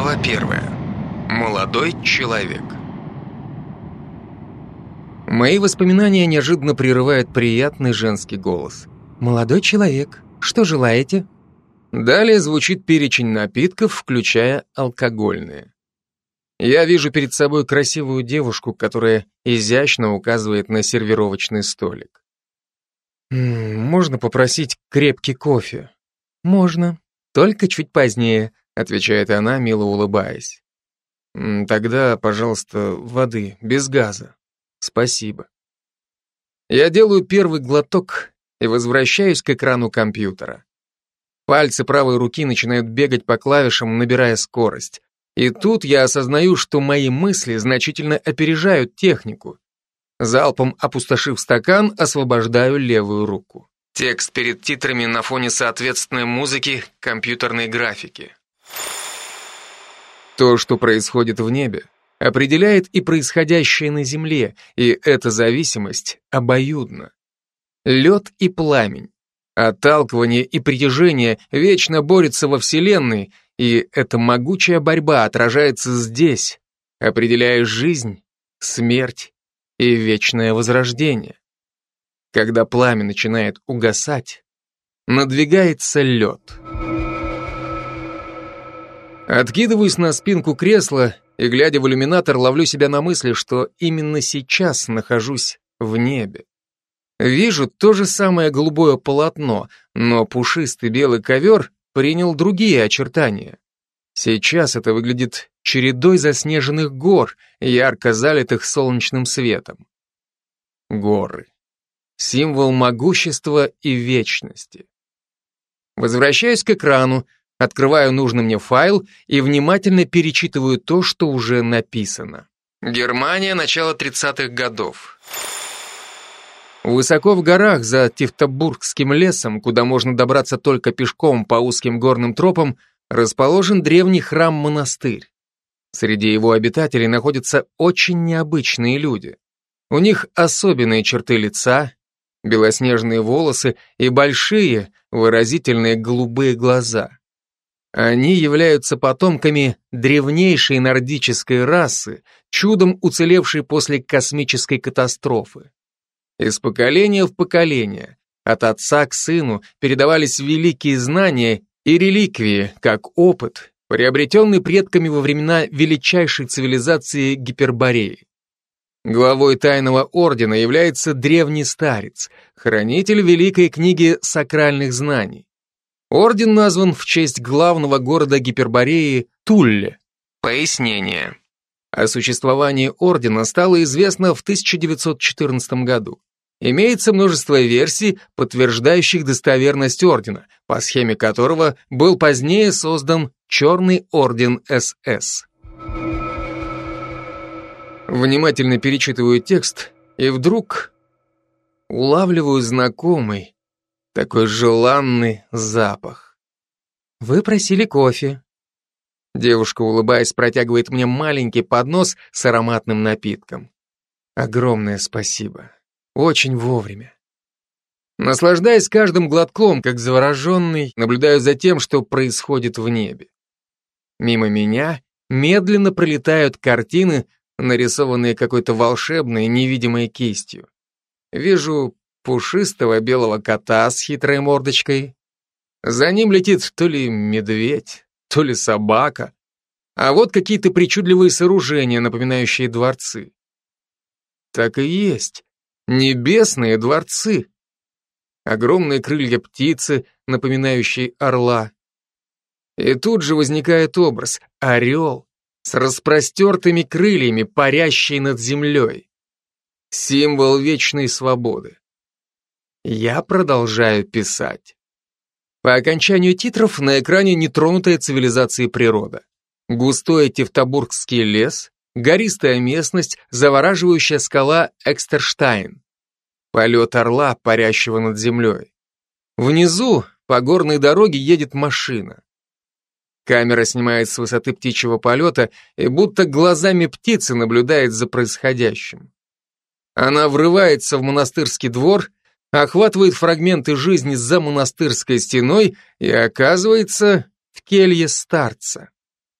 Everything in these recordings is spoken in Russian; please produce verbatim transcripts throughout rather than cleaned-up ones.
Глава первая. Молодой человек. Мои воспоминания неожиданно прерывает приятный женский голос. «Молодой человек, что желаете?» Далее звучит перечень напитков, включая алкогольные. Я вижу перед собой красивую девушку, которая изящно указывает на сервировочный столик. «М-м, можно попросить крепкий кофе?» «Можно, только чуть позднее», — отвечает она, мило улыбаясь. «Тогда, пожалуйста, воды, без газа. Спасибо». Я делаю первый глоток и возвращаюсь к экрану компьютера. Пальцы правой руки начинают бегать по клавишам, набирая скорость. И тут я осознаю, что мои мысли значительно опережают технику. Залпом опустошив стакан, освобождаю левую руку. Текст перед титрами на фоне соответственной музыки, компьютерной графики. То, что происходит в небе, определяет и происходящее на Земле, и эта зависимость обоюдна. Лед и пламень, отталкивание и притяжение вечно борются во Вселенной, и эта могучая борьба отражается здесь, определяя жизнь, смерть и вечное возрождение. Когда пламя начинает угасать, надвигается лед. Откидываюсь на спинку кресла и, глядя в иллюминатор, ловлю себя на мысли, что именно сейчас нахожусь в небе. Вижу то же самое голубое полотно, но пушистый белый ковер принял другие очертания. Сейчас это выглядит чередой заснеженных гор, ярко залитых солнечным светом. Горы. Символ могущества и вечности. Возвращаюсь к экрану, открываю нужный мне файл и внимательно перечитываю то, что уже написано. Германия, начало тридцатых годов. Высоко в горах за Тевтобургским лесом, куда можно добраться только пешком по узким горным тропам, расположен древний храм-монастырь. Среди его обитателей находятся очень необычные люди. У них особенные черты лица, белоснежные волосы и большие, выразительные голубые глаза. Они являются потомками древнейшей нордической расы, чудом уцелевшей после космической катастрофы. Из поколения в поколение, от отца к сыну, передавались великие знания и реликвии, как опыт, приобретенный предками во времена величайшей цивилизации Гипербореи. Главой тайного ордена является древний старец, хранитель великой книги сакральных знаний. Орден назван в честь главного города Гипербореи Тулле. Пояснение. О существовании ордена стало известно в тысяча девятьсот четырнадцатом году. Имеется множество версий, подтверждающих достоверность ордена, по схеме которого был позднее создан Черный орден эс эс. Внимательно перечитываю текст, и вдруг улавливаю знакомый, такой желанный запах. «Вы просили кофе». Девушка, улыбаясь, протягивает мне маленький поднос с ароматным напитком. Огромное спасибо. Очень вовремя. Наслаждаясь каждым глотком, как завороженный, наблюдаю за тем, что происходит в небе. Мимо меня медленно пролетают картины, нарисованные какой-то волшебной, невидимой кистью. Вижу пушистого белого кота с хитрой мордочкой. За ним летит то ли медведь, то ли собака, а вот какие-то причудливые сооружения, напоминающие дворцы. Так и есть. Небесные дворцы. Огромные крылья птицы, напоминающие орла. И тут же возникает образ — орел с распростертыми крыльями, парящий над землей. Символ вечной свободы. Я продолжаю писать. По окончанию титров на экране нетронутая цивилизацией природа. Густой Тевтобургский лес, гористая местность, завораживающая скала Экстерштайн. Полет орла, парящего над землей. Внизу по горной дороге едет машина. Камера снимает с высоты птичьего полета и будто глазами птицы наблюдает за происходящим. Она врывается в монастырский двор, охватывает фрагменты жизни за монастырской стеной и оказывается в келье старца.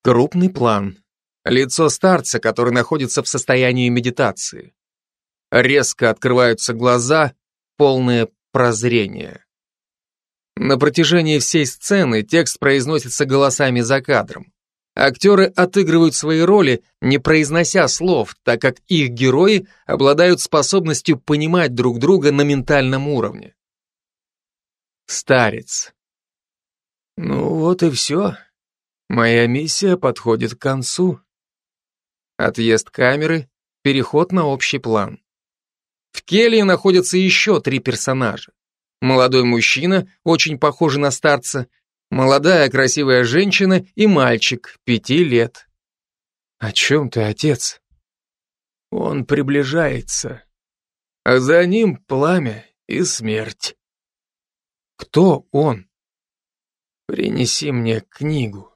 Крупный план. Лицо старца, который находится в состоянии медитации. Резко открываются глаза, полное прозрение. На протяжении всей сцены текст произносится голосами за кадром. Актеры отыгрывают свои роли, не произнося слов, так как их герои обладают способностью понимать друг друга на ментальном уровне. Старец. Ну вот и все. Моя миссия подходит к концу. Отъезд камеры, переход на общий план. В келье находятся еще три персонажа. Молодой мужчина, очень похожий на старца, молодая красивая женщина и мальчик, пяти лет. О чем ты, отец? Он приближается, а за ним пламя и смерть. Кто он? Принеси мне книгу.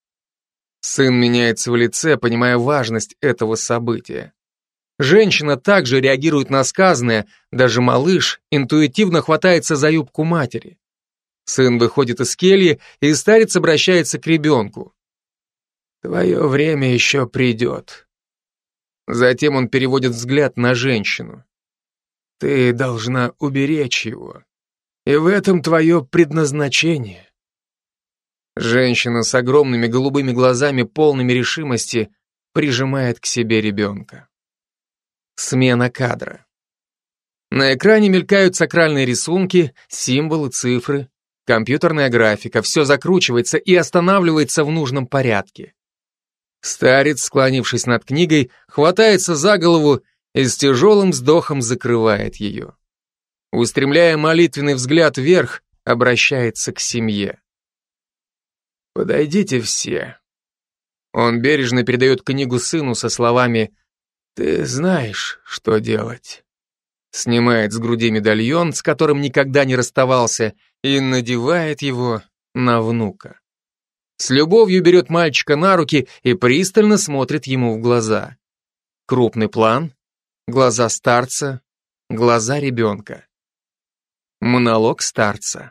Сын меняется в лице, понимая важность этого события. Женщина также реагирует на сказанное, даже малыш интуитивно хватается за юбку матери. Сын выходит из кельи, и старец обращается к ребенку. «Твое время еще придет». Затем он переводит взгляд на женщину. «Ты должна уберечь его, и в этом твое предназначение». Женщина с огромными голубыми глазами, полными решимости, прижимает к себе ребенка. Смена кадра. На экране мелькают сакральные рисунки, символы, цифры, компьютерная графика, все закручивается и останавливается в нужном порядке. Старец, склонившись над книгой, хватается за голову и с тяжелым вздохом закрывает ее. Устремляя молитвенный взгляд вверх, обращается к семье. «Подойдите все». Он бережно передает книгу сыну со словами «Ты знаешь, что делать». Снимает с груди медальон, с которым никогда не расставался, и надевает его на внука. С любовью берет мальчика на руки и пристально смотрит ему в глаза. Крупный план, глаза старца, глаза ребенка. Монолог старца.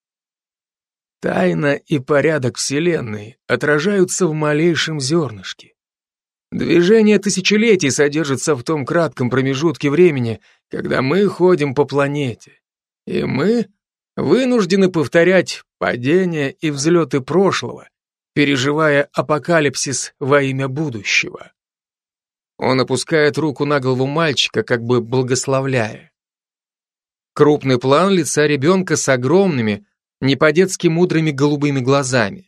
Тайна и порядок Вселенной отражаются в малейшем зернышке. Движение тысячелетий содержится в том кратком промежутке времени, когда мы ходим по планете, и мы вынуждены повторять падения и взлеты прошлого, переживая апокалипсис во имя будущего. Он опускает руку на голову мальчика, как бы благословляя. Крупный план лица ребенка с огромными, не по-детски мудрыми голубыми глазами.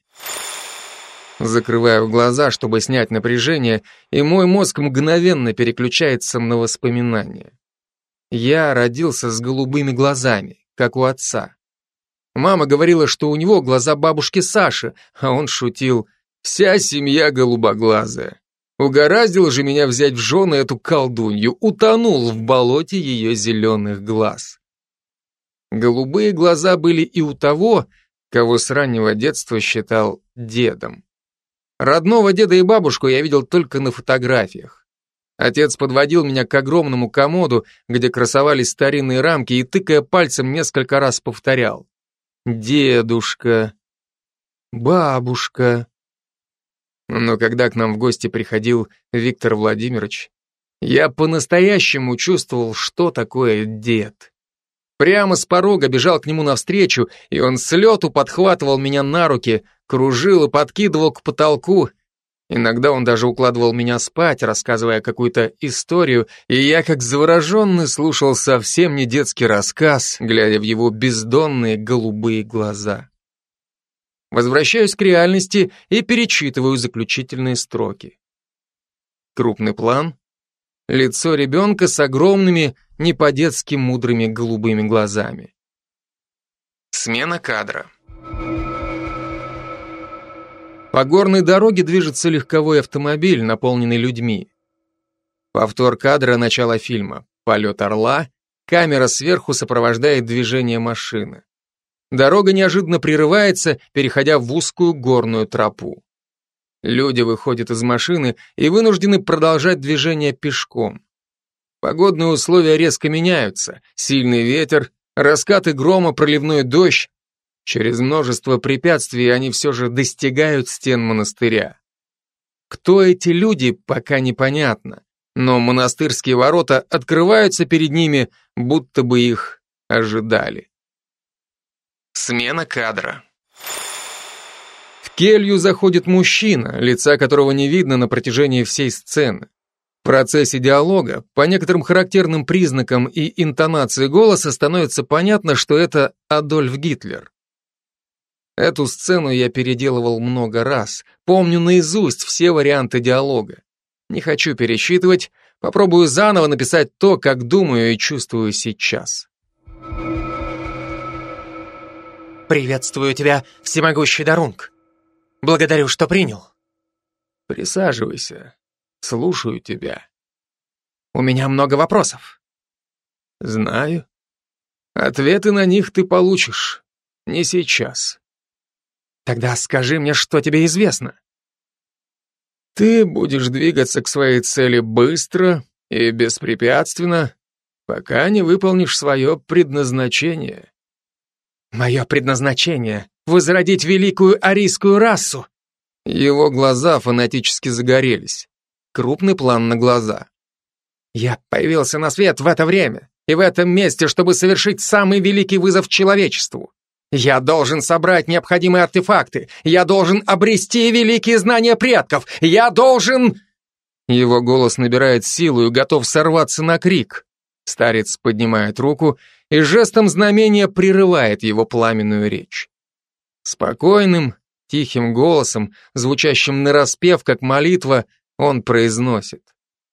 Закрываю глаза, чтобы снять напряжение, и мой мозг мгновенно переключается на воспоминания. Я родился с голубыми глазами, как у отца. Мама говорила, что у него глаза бабушки Саши, а он шутил: «Вся семья голубоглазая. Угораздило же меня взять в жены эту колдунью, утонул в болоте ее зеленых глаз». Голубые глаза были и у того, кого с раннего детства считал дедом. Родного деда и бабушку я видел только на фотографиях. Отец подводил меня к огромному комоду, где красовались старинные рамки, и, тыкая пальцем, несколько раз повторял: «Дедушка, бабушка». Но когда к нам в гости приходил Виктор Владимирович, я по-настоящему чувствовал, что такое дед. Прямо с порога бежал к нему навстречу, и он с лету подхватывал меня на руки, кружил и подкидывал к потолку. Иногда он даже укладывал меня спать, рассказывая какую-то историю, и я, как завороженный, слушал совсем не детский рассказ, глядя в его бездонные голубые глаза. Возвращаюсь к реальности и перечитываю заключительные строки. Крупный план. Лицо ребенка с огромными, не по-детски мудрыми голубыми глазами. Смена кадра. По горной дороге движется легковой автомобиль, наполненный людьми. Повтор кадра начала фильма. Полет орла, камера сверху сопровождает движение машины. Дорога неожиданно прерывается, переходя в узкую горную тропу. Люди выходят из машины и вынуждены продолжать движение пешком. Погодные условия резко меняются. Сильный ветер, раскаты грома, проливной дождь. Через множество препятствий они все же достигают стен монастыря. Кто эти люди, пока непонятно, но монастырские ворота открываются перед ними, будто бы их ожидали. Смена кадра. В келью заходит мужчина, лица которого не видно на протяжении всей сцены. В процессе диалога, по некоторым характерным признакам и интонации голоса становится понятно, что это Адольф Гитлер. Эту сцену я переделывал много раз, помню наизусть все варианты диалога. Не хочу пересчитывать, попробую заново написать то, как думаю и чувствую сейчас. «Приветствую тебя, всемогущий Дарунг. Благодарю, что принял». Присаживайся. Слушаю тебя. У меня много вопросов. Знаю. Ответы на них ты получишь. Не сейчас. Тогда скажи мне, что тебе известно. Ты будешь двигаться к своей цели быстро и беспрепятственно, пока не выполнишь свое предназначение. Мое предназначение — возродить великую арийскую расу. Его глаза фанатически загорелись. Крупный план на глаза. Я появился на свет в это время и в этом месте, чтобы совершить самый великий вызов человечеству. Я должен собрать необходимые артефакты. Я должен обрести великие знания предков. Я должен... Его голос набирает силу и готов сорваться на крик. Старец поднимает руку и жестом знамения прерывает его пламенную речь. Спокойным, тихим голосом, звучащим нараспев, как молитва, он произносит: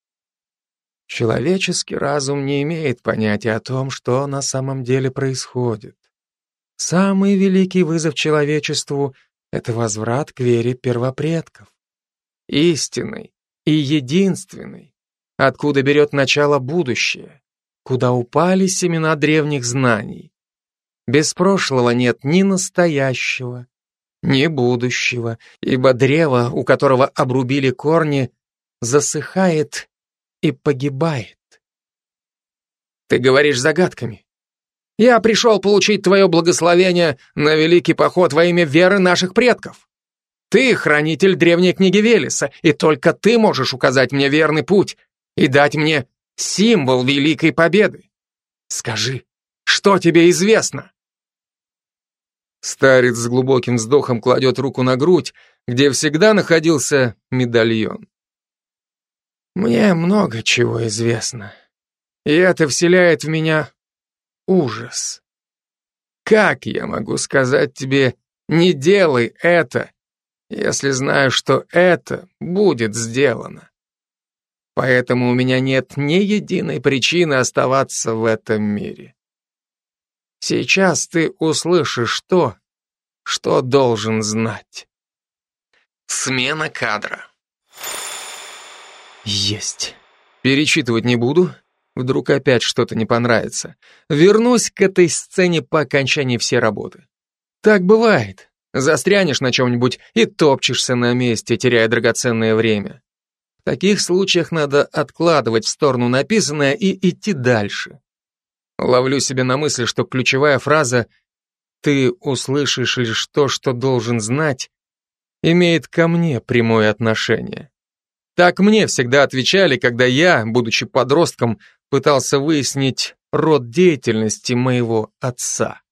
человеческий разум не имеет понятия о том, что на самом деле происходит. Самый великий вызов человечеству — это возврат к вере первопредков. Истинный и единственный, откуда берет начало будущее, куда упали семена древних знаний. Без прошлого нет ни настоящего, ни будущего, ибо древо, у которого обрубили корни, засыхает и погибает. Ты говоришь загадками. Я пришел получить твое благословение на великий поход во имя веры наших предков. Ты хранитель древней книги Велеса, и только ты можешь указать мне верный путь и дать мне символ великой победы. Скажи, что тебе известно? Старец с глубоким вздохом кладет руку на грудь, где всегда находился медальон. Мне много чего известно, и это вселяет в меня ужас. Как я могу сказать тебе: не делай это, если знаю, что это будет сделано? Поэтому у меня нет ни единой причины оставаться в этом мире. Сейчас ты услышишь то, что должен знать. Смена кадра. Есть. Перечитывать не буду. Вдруг опять что-то не понравится. Вернусь к этой сцене по окончании всей работы. Так бывает. Застрянешь на чем-нибудь и топчешься на месте, теряя драгоценное время. В таких случаях надо откладывать в сторону написанное и идти дальше. Ловлю себя на мысли, что ключевая фраза «ты услышишь лишь то, что должен знать» имеет ко мне прямое отношение. Так мне всегда отвечали, когда я, будучи подростком, пытался выяснить род деятельности моего отца.